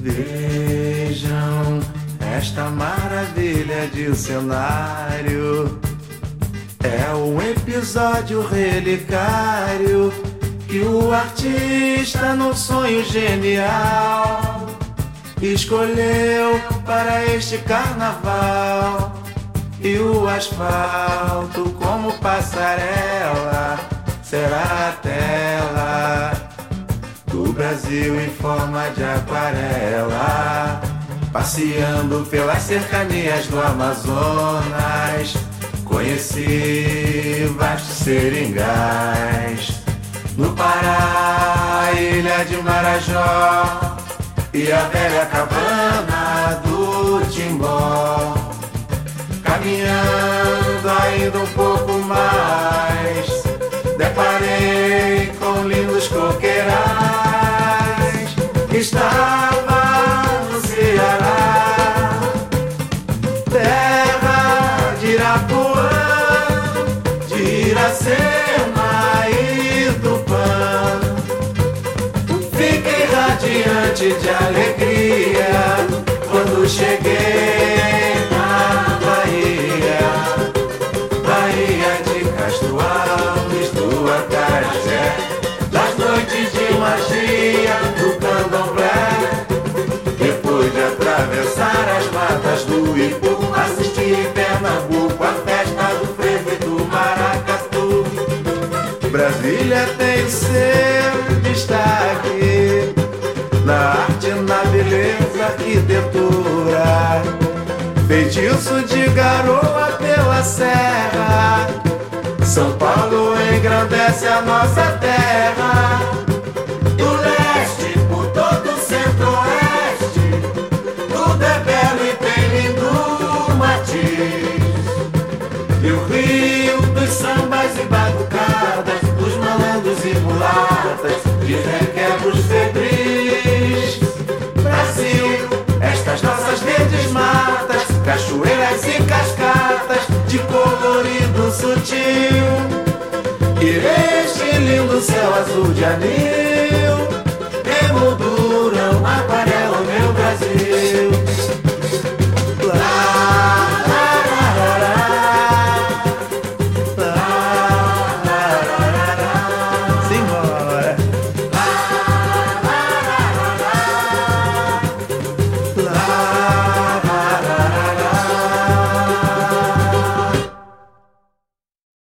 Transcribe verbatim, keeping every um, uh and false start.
Vejam esta maravilha de cenário. É um episódio relicário que o artista, num sonho genial, escolheu para este carnaval. E o asfalto como passarela será a tela do Brasil em forma de aquarela. Passeando pelas cercanias do Amazonas, conheci vastos seringais. No Pará, ilha de Marajó e a velha cabana do Timbó. Caminhando ainda um pouco mais, deparei com lindos coqueirais. Estava no Ceará, terra de Irapuã, de Iracema e Tupã. Fiquei radiante de alegria quando cheguei na Bahia, Bahia de Castro Alves, do Acarajé, das noites de magia do candomblé. Depois de atravessar as matas do Ipu, assisti em Pernambuco a festa do frevo e do maracatu. Brasília tem seu destaque na arte, na beleza, arquitetura, feitiço de garoa pela serra. São Paulo engrandece a nossa terra, do leste por todo o centro-oeste. Tudo é belo e tem lindo matiz. E o rio dos sambas e batucadas, dos malandros e mulatas, de requebros febris. Brasil, estas nossas verdes matas, cachoeiras e cascatas de colorido sutil, e este lindo céu azul de anil.